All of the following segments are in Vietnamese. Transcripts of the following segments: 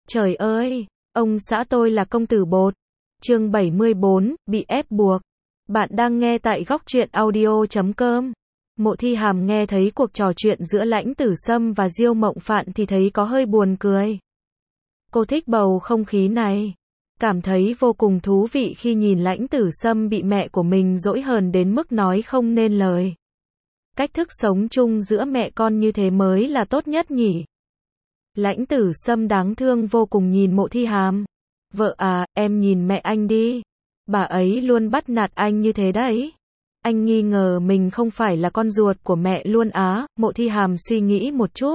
Trời ơi, ông xã tôi là công tử bột. Chương 74, bị ép buộc. Bạn đang nghe tại góc truyện audio.com. Mộ Thi Hàm nghe thấy cuộc trò chuyện giữa Lãnh Tử Sâm và Diêu Mộng Phạn thì thấy có hơi buồn cười. Cô thích bầu không khí này. Cảm thấy vô cùng thú vị khi nhìn Lãnh Tử Sâm bị mẹ của mình dỗi hờn đến mức nói không nên lời. Cách thức sống chung giữa mẹ con như thế mới là tốt nhất nhỉ. Lãnh Tử Sâm đáng thương vô cùng nhìn Mộ Thi Hàm. Vợ à, em nhìn mẹ anh đi. Bà ấy luôn bắt nạt anh như thế đấy. Anh nghi ngờ mình không phải là con ruột của mẹ luôn á. Mộ Thi Hàm suy nghĩ một chút.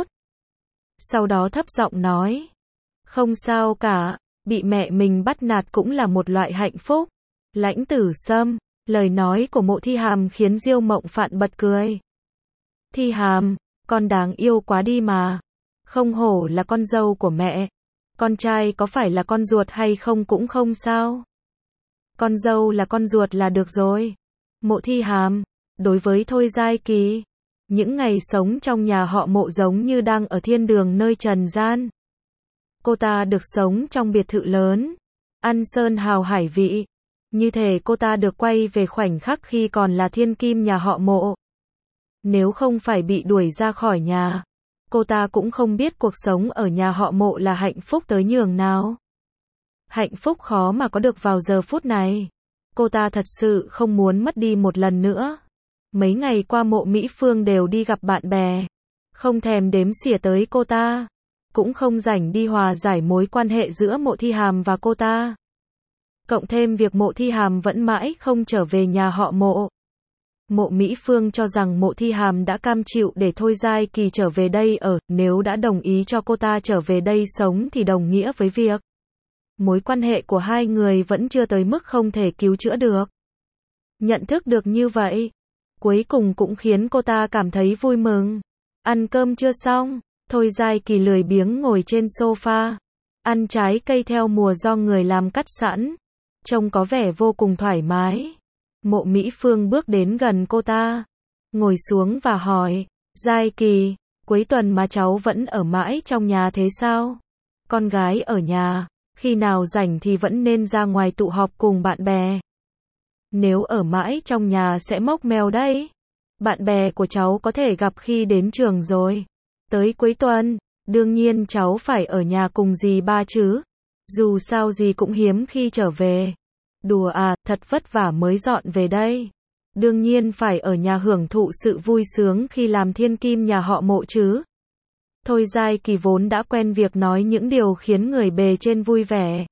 Sau đó thấp giọng nói. Không sao cả, bị mẹ mình bắt nạt cũng là một loại hạnh phúc. Lãnh Tử Sâm, lời nói của Mộ Thi Hàm khiến Diêu Mộng Phạn bật cười. Thi Hàm, con đáng yêu quá đi mà. Không hổ là con dâu của mẹ. Con trai có phải là con ruột hay không cũng không sao. Con dâu là con ruột là được rồi. Mộ Thi Hàm, đối với Thôi Giai Kỳ, những ngày sống trong nhà họ Mộ giống như đang ở thiên đường nơi trần gian. Cô ta được sống trong biệt thự lớn, ăn sơn hào hải vị. Như thể cô ta được quay về khoảnh khắc khi còn là thiên kim nhà họ Mộ. Nếu không phải bị đuổi ra khỏi nhà, cô ta cũng không biết cuộc sống ở nhà họ Mộ là hạnh phúc tới nhường nào. Hạnh phúc khó mà có được vào giờ phút này. Cô ta thật sự không muốn mất đi một lần nữa. Mấy ngày qua Mộ Mỹ Phương đều đi gặp bạn bè, không thèm đếm xỉa tới cô ta, cũng không rảnh đi hòa giải mối quan hệ giữa Mộ Thi Hàm và cô ta. Cộng thêm việc Mộ Thi Hàm vẫn mãi không trở về nhà họ Mộ. Mộ Mỹ Phương cho rằng Mộ Thi Hàm đã cam chịu để Thôi Giai Kỳ trở về đây ở, nếu đã đồng ý cho cô ta trở về đây sống thì đồng nghĩa với việc mối quan hệ của hai người vẫn chưa tới mức không thể cứu chữa được. Nhận thức được như vậy, cuối cùng cũng khiến cô ta cảm thấy vui mừng. Ăn cơm chưa xong, Thôi Giai Kỳ lười biếng ngồi trên sofa, ăn trái cây theo mùa do người làm cắt sẵn, trông có vẻ vô cùng thoải mái. Mộ Mỹ Phương bước đến gần cô ta, ngồi xuống và hỏi, Giai Kỳ, cuối tuần mà cháu vẫn ở mãi trong nhà thế sao? Con gái ở nhà, khi nào rảnh thì vẫn nên ra ngoài tụ họp cùng bạn bè. Nếu ở mãi trong nhà sẽ mốc meo đấy. Bạn bè của cháu có thể gặp khi đến trường rồi. Tới cuối tuần, đương nhiên cháu phải ở nhà cùng dì ba chứ. Dù sao dì cũng hiếm khi trở về. Đùa à, thật vất vả mới dọn về đây. Đương nhiên phải ở nhà hưởng thụ sự vui sướng khi làm thiên kim nhà họ Mộ chứ. Thôi Giai Kỳ vốn đã quen việc nói những điều khiến người bề trên vui vẻ.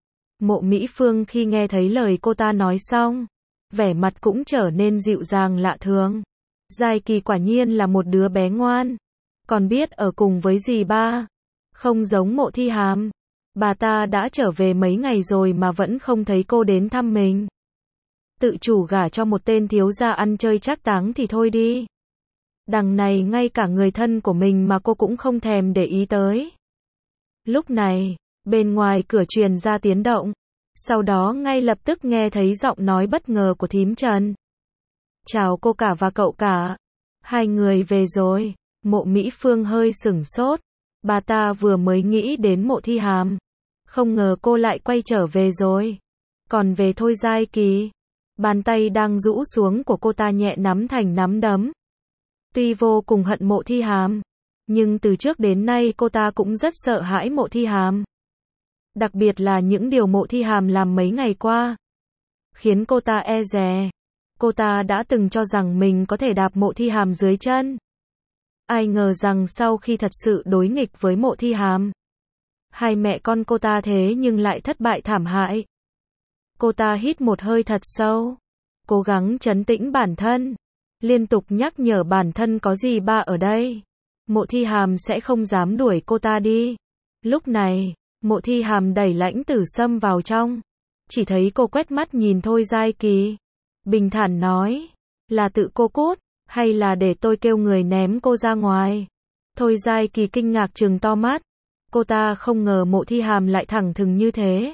Mộ Mỹ Phương khi nghe thấy lời cô ta nói xong, vẻ mặt cũng trở nên dịu dàng lạ thường. Giai Kỳ quả nhiên là một đứa bé ngoan, còn biết ở cùng với dì ba. Không giống Mộ Thi Hàm, bà ta đã trở về mấy ngày rồi mà vẫn không thấy cô đến thăm mình. Tự chủ gả cho một tên thiếu gia ăn chơi trác táng thì thôi đi. Đằng này ngay cả người thân của mình mà cô cũng không thèm để ý tới. Lúc này, bên ngoài cửa truyền ra tiếng động, sau đó ngay lập tức nghe thấy giọng nói bất ngờ của thím Trần. Chào cô cả và cậu cả. Hai người về rồi. Mộ Mỹ Phương hơi sửng sốt. Bà ta vừa mới nghĩ đến Mộ Thi Hàm. Không ngờ cô lại quay trở về rồi. Còn về Thôi Giai Kỳ, bàn tay đang rũ xuống của cô ta nhẹ nắm thành nắm đấm. Tuy vô cùng hận Mộ Thi Hàm, nhưng từ trước đến nay cô ta cũng rất sợ hãi Mộ Thi Hàm. Đặc biệt là những điều Mộ Thi Hàm làm mấy ngày qua, khiến cô ta e dè. Cô ta đã từng cho rằng mình có thể đạp Mộ Thi Hàm dưới chân. Ai ngờ rằng sau khi thật sự đối nghịch với Mộ Thi Hàm, hai mẹ con cô ta thế nhưng lại thất bại thảm hại. Cô ta hít một hơi thật sâu, cố gắng trấn tĩnh bản thân, liên tục nhắc nhở bản thân có dì ba ở đây. Mộ Thi Hàm sẽ không dám đuổi cô ta đi. Lúc này, Mộ Thi Hàm đẩy Lãnh Tử Sâm vào trong. Chỉ thấy cô quét mắt nhìn Thôi Giai Kỳ. Bình thản nói, là tự cô cút, hay là để tôi kêu người ném cô ra ngoài? Thôi Giai Kỳ kinh ngạc trừng to mắt. Cô ta không ngờ Mộ Thi Hàm lại thẳng thừng như thế.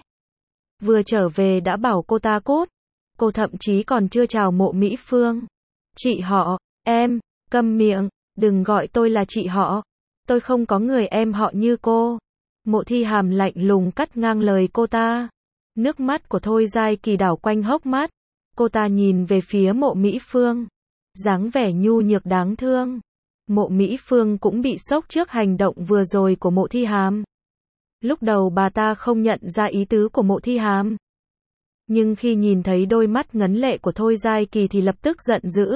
Vừa trở về đã bảo cô ta cút. Cô thậm chí còn chưa chào Mộ Mỹ Phương. Chị họ, em, câm miệng, đừng gọi tôi là chị họ. Tôi không có người em họ như cô. Mộ Thi Hàm lạnh lùng cắt ngang lời cô ta. Nước mắt của Thôi Giai Kỳ đảo quanh hốc mắt. Cô ta nhìn về phía Mộ Mỹ Phương. Dáng vẻ nhu nhược đáng thương. Mộ Mỹ Phương cũng bị sốc trước hành động vừa rồi của Mộ Thi Hàm. Lúc đầu bà ta không nhận ra ý tứ của Mộ Thi Hàm. Nhưng khi nhìn thấy đôi mắt ngấn lệ của Thôi Giai Kỳ thì lập tức giận dữ.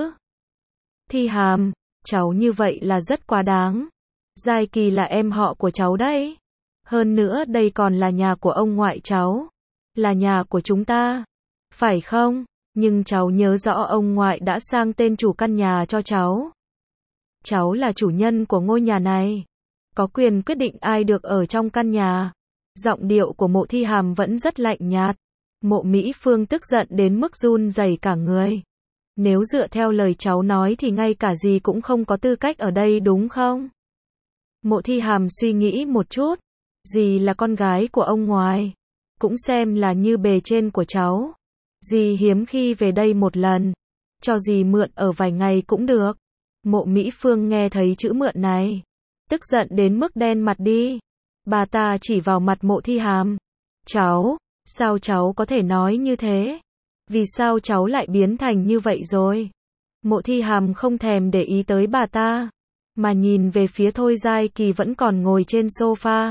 Thi Hàm, cháu như vậy là rất quá đáng. Giai Kỳ là em họ của cháu đấy. Hơn nữa đây còn là nhà của ông ngoại cháu. Là nhà của chúng ta. Phải không? Nhưng cháu nhớ rõ ông ngoại đã sang tên chủ căn nhà cho cháu. Cháu là chủ nhân của ngôi nhà này. Có quyền quyết định ai được ở trong căn nhà. Giọng điệu của Mộ Thi Hàm vẫn rất lạnh nhạt. Mộ Mỹ Phương tức giận đến mức run rẩy cả người. Nếu dựa theo lời cháu nói thì ngay cả dì cũng không có tư cách ở đây đúng không? Mộ Thi Hàm suy nghĩ một chút. Dì là con gái của ông ngoại. Cũng xem là như bề trên của cháu. Dì hiếm khi về đây một lần. Cho dì mượn ở vài ngày cũng được. Mộ Mỹ Phương nghe thấy chữ mượn này. Tức giận đến mức đen mặt đi. Bà ta chỉ vào mặt Mộ Thi Hàm. Cháu, sao cháu có thể nói như thế? Vì sao cháu lại biến thành như vậy rồi? Mộ Thi Hàm không thèm để ý tới bà ta. Mà nhìn về phía Thôi Giai Kỳ vẫn còn ngồi trên sofa.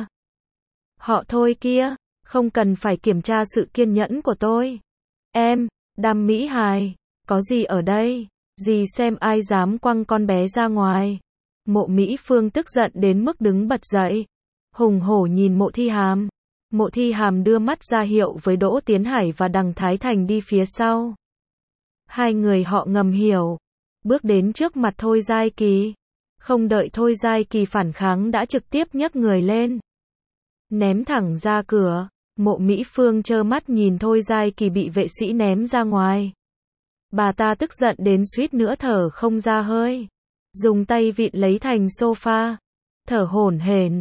Họ Thôi kia, không cần phải kiểm tra sự kiên nhẫn của tôi. Em, Đàm Mỹ Hài, có gì ở đây? Dì xem ai dám quăng con bé ra ngoài. Mộ Mỹ Phương tức giận đến mức đứng bật dậy. Hùng hổ nhìn Mộ Thi Hàm. Mộ Thi Hàm đưa mắt ra hiệu với Đỗ Tiến Hải và Đằng Thái Thành đi phía sau. Hai người họ ngầm hiểu. Bước đến trước mặt Thôi Giai Kỳ. Không đợi Thôi Giai Kỳ phản kháng đã trực tiếp nhấc người lên. Ném thẳng ra cửa. Mộ Mỹ Phương trơ mắt nhìn Thôi Giai Kỳ bị vệ sĩ ném ra ngoài. Bà ta tức giận đến suýt nữa thở không ra hơi. Dùng tay vịn lấy thành sofa. Thở hổn hển.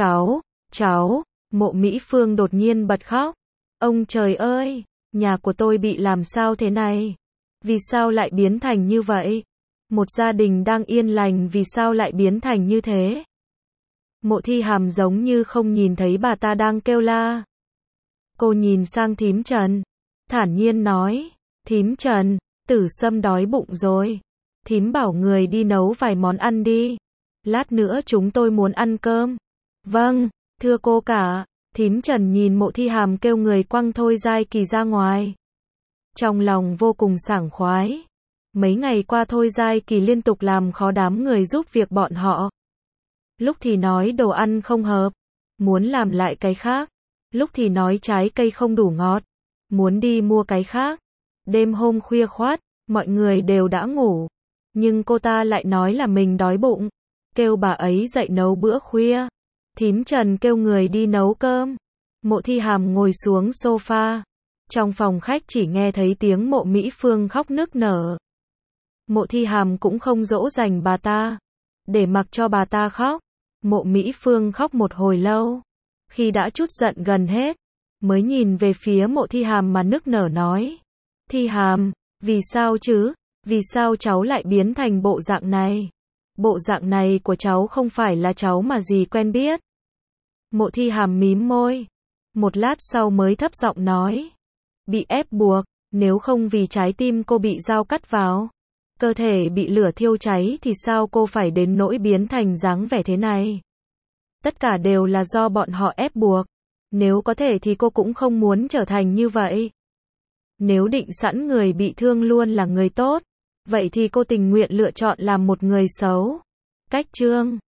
Cháu. Mộ Mỹ Phương đột nhiên bật khóc. Ông trời ơi, nhà của tôi bị làm sao thế này? Vì sao lại biến thành như vậy? Một gia đình đang yên lành vì sao lại biến thành như thế? Mộ Thi Hàm giống như không nhìn thấy bà ta đang kêu la. Cô nhìn sang thím Trần. Thản nhiên nói. Thím Trần, Tử Sâm đói bụng rồi. Thím bảo người đi nấu vài món ăn đi. Lát nữa chúng tôi muốn ăn cơm. Vâng, thưa cô cả. Thím Trần nhìn Mộ Thi Hàm kêu người quăng Thôi Giai Kỳ ra ngoài. Trong lòng vô cùng sảng khoái. Mấy ngày qua Thôi Giai Kỳ liên tục làm khó đám người giúp việc bọn họ. Lúc thì nói đồ ăn không hợp, muốn làm lại cái khác. Lúc thì nói trái cây không đủ ngọt, muốn đi mua cái khác. Đêm hôm khuya khoắt, mọi người đều đã ngủ. Nhưng cô ta lại nói là mình đói bụng. Kêu bà ấy dậy nấu bữa khuya. Thím Trần kêu người đi nấu cơm. Mộ Thi Hàm ngồi xuống sofa. Trong phòng khách chỉ nghe thấy tiếng Mộ Mỹ Phương khóc nức nở. Mộ Thi Hàm cũng không dỗ dành bà ta. Để mặc cho bà ta khóc. Mộ Mỹ Phương khóc một hồi lâu. Khi đã trút giận gần hết, mới nhìn về phía Mộ Thi Hàm mà nức nở nói. Thi Hàm, vì sao chứ? Vì sao cháu lại biến thành bộ dạng này? Bộ dạng này của cháu không phải là cháu mà dì quen biết. Mộ Thi Hàm mím môi. Một lát sau mới thấp giọng nói. Bị ép buộc, nếu không vì trái tim cô bị dao cắt vào. Cơ thể bị lửa thiêu cháy thì sao cô phải đến nỗi biến thành dáng vẻ thế này? Tất cả đều là do bọn họ ép buộc. Nếu có thể thì cô cũng không muốn trở thành như vậy. Nếu định sẵn người bị thương luôn là người tốt, vậy thì cô tình nguyện lựa chọn làm một người xấu. Cách chương